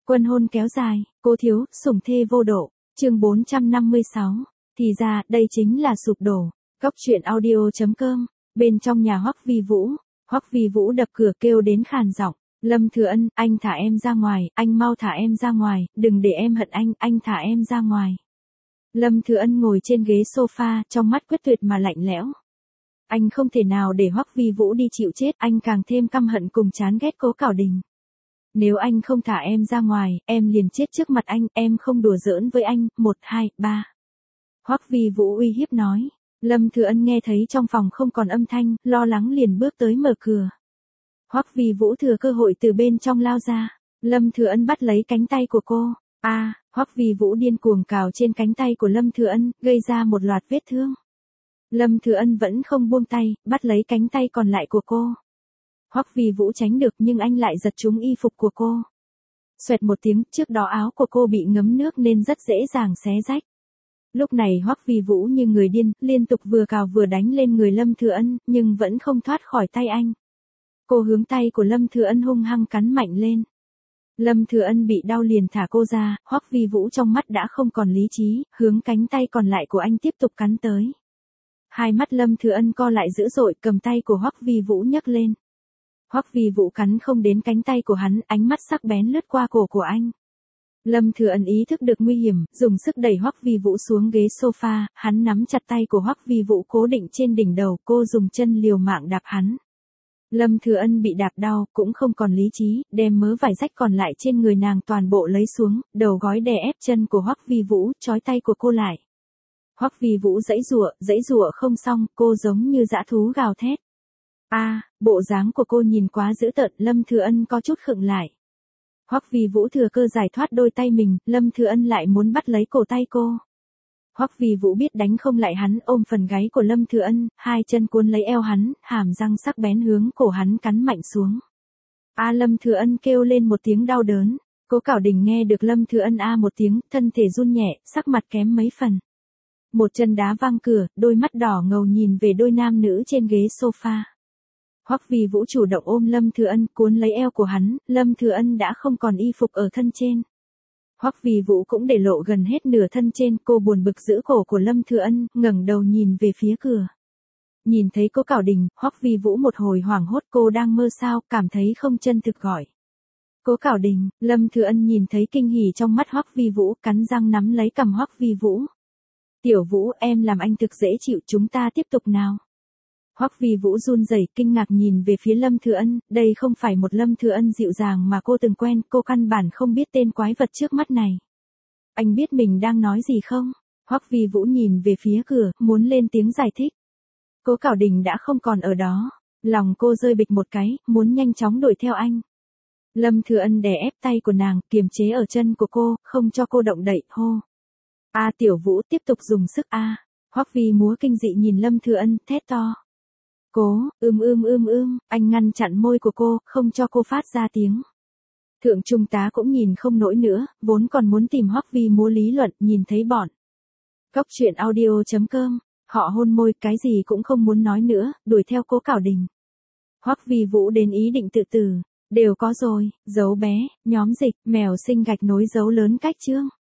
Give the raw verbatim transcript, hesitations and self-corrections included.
Quân hôn kéo dài, cố thiếu, sủng thê vô độ. Chương bốn trăm năm mươi sáu. Thì ra, đây chính là sụp đổ. Góc truyện audio chấm com. Bên trong nhà Hoắc Vi Vũ, Hoắc Vi Vũ đập cửa kêu đến khàn giọng, "Lâm Thừa Ân, anh thả em ra ngoài, anh mau thả em ra ngoài, đừng để em hận anh, anh thả em ra ngoài." Lâm Thừa Ân ngồi trên ghế sofa, trong mắt quyết tuyệt mà lạnh lẽo. Anh không thể nào để Hoắc Vi Vũ đi chịu chết, anh càng thêm căm hận cùng chán ghét Cố Cảo Đình. "Nếu anh không thả em ra ngoài, em liền chết trước mặt anh, em không đùa giỡn với anh, một, hai, ba." Hoắc Vi Vũ uy hiếp nói. Lâm Thừa Ân nghe thấy trong phòng không còn âm thanh, lo lắng liền bước tới mở cửa. Hoắc Vi Vũ thừa cơ hội từ bên trong lao ra. Lâm Thừa Ân bắt lấy cánh tay của cô. A, à, Hoắc Vi Vũ điên cuồng cào trên cánh tay của Lâm Thừa Ân, gây ra một loạt vết thương. Lâm Thừa Ân vẫn không buông tay, bắt lấy cánh tay còn lại của cô. Hoắc Vi Vũ tránh được nhưng anh lại giật trúng y phục của cô. Xoẹt một tiếng, trước đó áo của cô bị ngấm nước nên rất dễ dàng xé rách. Lúc này Hoắc Vi Vũ như người điên, liên tục vừa cào vừa đánh lên người Lâm Thừa Ân, nhưng vẫn không thoát khỏi tay anh. Cô hướng tay của Lâm Thừa Ân hung hăng cắn mạnh lên. Lâm Thừa Ân bị đau liền thả cô ra, Hoắc Vi Vũ trong mắt đã không còn lý trí, hướng cánh tay còn lại của anh tiếp tục cắn tới. Hai mắt Lâm Thừa Ân co lại dữ dội, cầm tay của Hoắc Vi Vũ nhấc lên. Hoắc Vi Vũ cắn không đến cánh tay của hắn, ánh mắt sắc bén lướt qua cổ của anh. Lâm Thừa Ân ý thức được nguy hiểm, dùng sức đẩy Hoắc Vi Vũ xuống ghế sofa, hắn nắm chặt tay của Hoắc Vi Vũ cố định trên đỉnh đầu, cô dùng chân liều mạng đạp hắn. Lâm Thừa Ân bị đạp đau, cũng không còn lý trí, đem mớ vải rách còn lại trên người nàng toàn bộ lấy xuống, đầu gói đè ép chân của Hoắc Vi Vũ, trói tay của cô lại. Hoắc Vi Vũ giãy giụa, giãy giụa không xong, cô giống như dã thú gào thét. A, à, bộ dáng của cô nhìn quá dữ tợn, Lâm Thừa Ân có chút khựng lại. Hoắc Vi Vũ thừa cơ giải thoát đôi tay mình, Lâm Thừa Ân lại muốn bắt lấy cổ tay cô. Hoắc Vi Vũ biết đánh không lại hắn, ôm phần gáy của Lâm Thừa Ân, hai chân cuốn lấy eo hắn, hàm răng sắc bén hướng cổ hắn cắn mạnh xuống. A, Lâm Thừa Ân kêu lên một tiếng đau đớn. Cố Cảo Đình nghe được Lâm Thừa Ân a một tiếng, thân thể run nhẹ, sắc mặt kém mấy phần. Một chân đá văng cửa, đôi mắt đỏ ngầu nhìn về đôi nam nữ trên ghế sofa. Hoắc Vi Vũ chủ động ôm Lâm Thừa Ân, cuốn lấy eo của hắn, Lâm Thừa Ân đã không còn y phục ở thân trên. Hoắc Vi Vũ cũng để lộ gần hết nửa thân trên, cô buồn bực giữ cổ của Lâm Thừa Ân, ngẩng đầu nhìn về phía cửa. Nhìn thấy Cố Cảo Đình, Hoắc Vi Vũ một hồi hoảng hốt, cô đang mơ sao, cảm thấy không chân thực gọi. Cố Cảo Đình, Lâm Thừa Ân nhìn thấy kinh hỉ trong mắt Hoắc Vi Vũ, cắn răng nắm lấy cằm Hoắc Vi Vũ. "Tiểu Vũ, em làm anh thực dễ chịu, chúng ta tiếp tục nào." Hoắc Vi Vũ run rẩy, kinh ngạc nhìn về phía Lâm Thừa Ân, đây không phải một Lâm Thừa Ân dịu dàng mà cô từng quen, cô căn bản không biết tên quái vật trước mắt này. "Anh biết mình đang nói gì không?" Hoắc Vi Vũ nhìn về phía cửa, muốn lên tiếng giải thích. Cố Cảo Đình đã không còn ở đó, lòng cô rơi bịch một cái, muốn nhanh chóng đuổi theo anh. Lâm Thừa Ân đè ép tay của nàng, kiềm chế ở chân của cô, không cho cô động đậy, hô. "A, Tiểu Vũ, tiếp tục dùng sức a." À. Hoắc Vi múa kinh dị nhìn Lâm Thừa Ân, thét to. "Cố, ưm ưm ưm ưm." Anh ngăn chặn môi của cô, không cho cô phát ra tiếng. Thượng trung tá cũng nhìn không nổi nữa, vốn còn muốn tìm Hoắc Vi múa lý luận, nhìn thấy bọn. Góc truyện audio chấm com, họ hôn môi, cái gì cũng không muốn nói nữa, đuổi theo Cố Cảo Đình. Hoắc Vi Vũ đến ý định tự tử, đều có rồi, dấu bé, nhóm dịch, mèo sinh gạch nối dấu lớn cách chương.